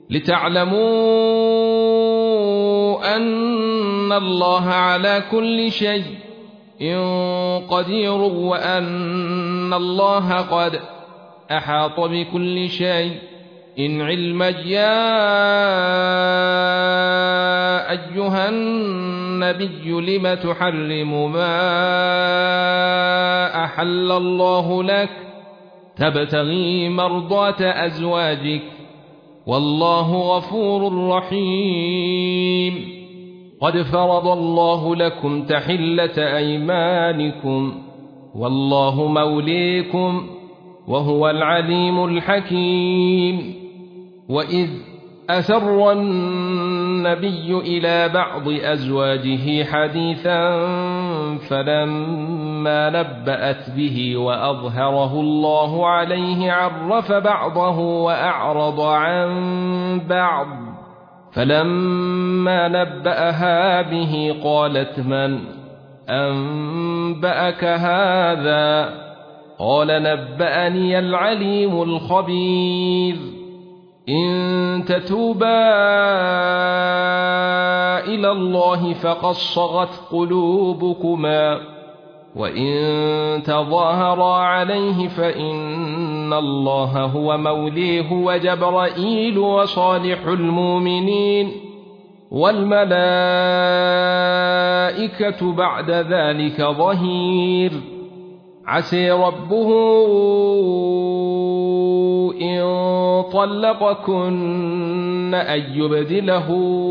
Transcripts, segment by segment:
لتعلموا أن الله على كل شيء قدير وأن الله قد أحاط بكل شيء علما. يا أيها النبي لم تحرم ما أحل الله لك تبتغي مرضات أزواجك والله غفور رحيم. قد فرض الله لكم تحلة أيمانكم والله موليكم وهو العليم الحكيم. وإذ أسر النبي إلى بعض أزواجه حديثا فلما نبأت به وأظهره الله عليه عرف بعضه وأعرض عن بعض فلما نبأها به قالت من أنبأك هذا قال نبأني العليم الخبير. إن تتوبا إلى الله فقد صغت قلوبكما وإن تظاهرا عليه فإن الله هو موليه وجبرائيل وصالح المؤمنين والملائكة بعد ذلك ظهير. عسى ربه إن طلقكن أن يبدله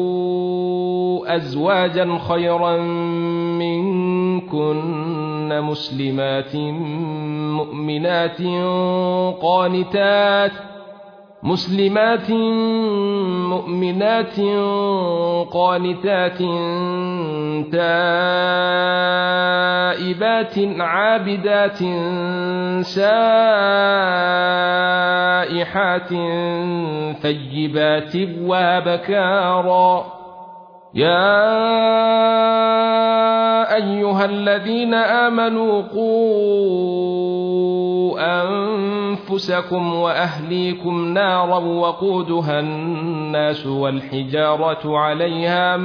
أزواجا خيرا منكن مسلمات مؤمنات قانتات تائبات عابدات سائحات ثيبات وابكارا. يا أيها الذين آمنوا قوا أنفسكم وأهليكم نارا وقودها الناس والحجارة عليها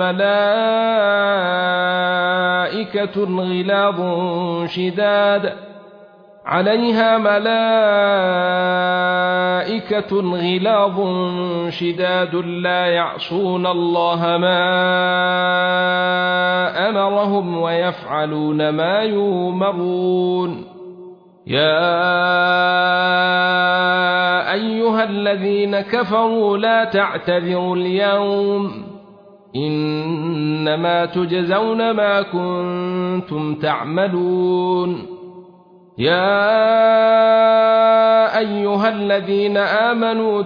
ملائكة غلاظ شداد لا يعصون الله ما أمرهم ويفعلون ما يؤمرون. يا أيها الذين كفروا لا تعتذروا اليوم إنما تجزون ما كنتم تعملون. يا أيها الذين آمنوا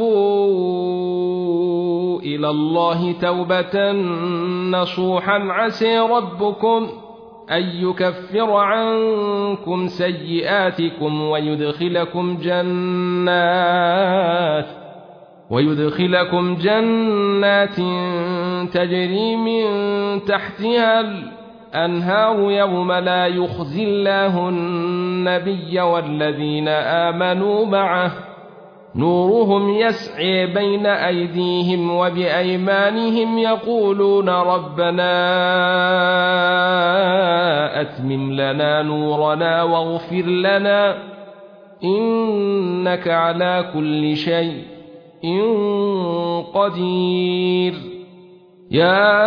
توبوا إلى الله توبة نصوحا عسى ربكم أن يكفر عنكم سيئاتكم ويدخلكم جنات تجري من تحتها الأنهار يوم لا يخزي الله النبي والذين آمنوا معه نورهم يسعي بين أيديهم وبأيمانهم يقولون ربنا أتمم لنا نورنا واغفر لنا إنك على كل شيء قدير. يا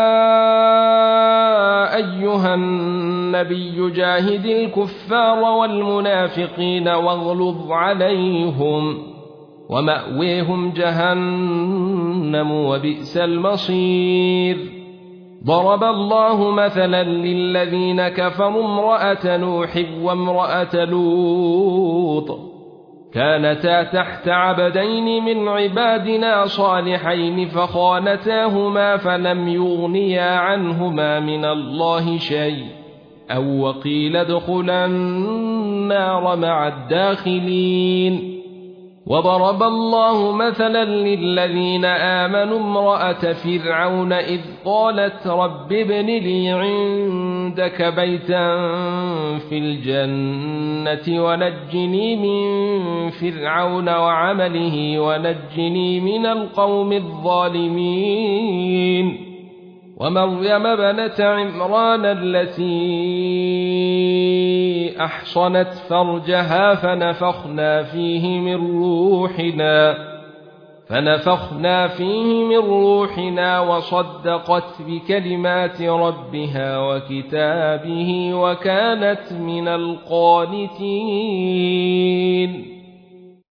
أيها النبي جاهد الكفار والمنافقين واغلظ عليهم ومأويهم جهنم وبئس المصير. ضرب الله مثلا للذين كفروا امرأة نوح وامرأة لوط كانتا تحت عبدين من عبادنا صالحين فخانتاهما فلم يغنيا عنهما من الله شيء أو وقيل ادخلا النار مع الداخلين. وضرب الله مثلا للذين آمنوا امرأة فرعون إذ قالت رب ابن لي عندك بيتا في الجنة ونجني من فرعون وعمله ونجني من القوم الظالمين ومريم بنت عمران التي أحصنت فرجها فنفخنا فيه من روحنا وصدقت بكلمات ربها وكتابه وكانت من القانتين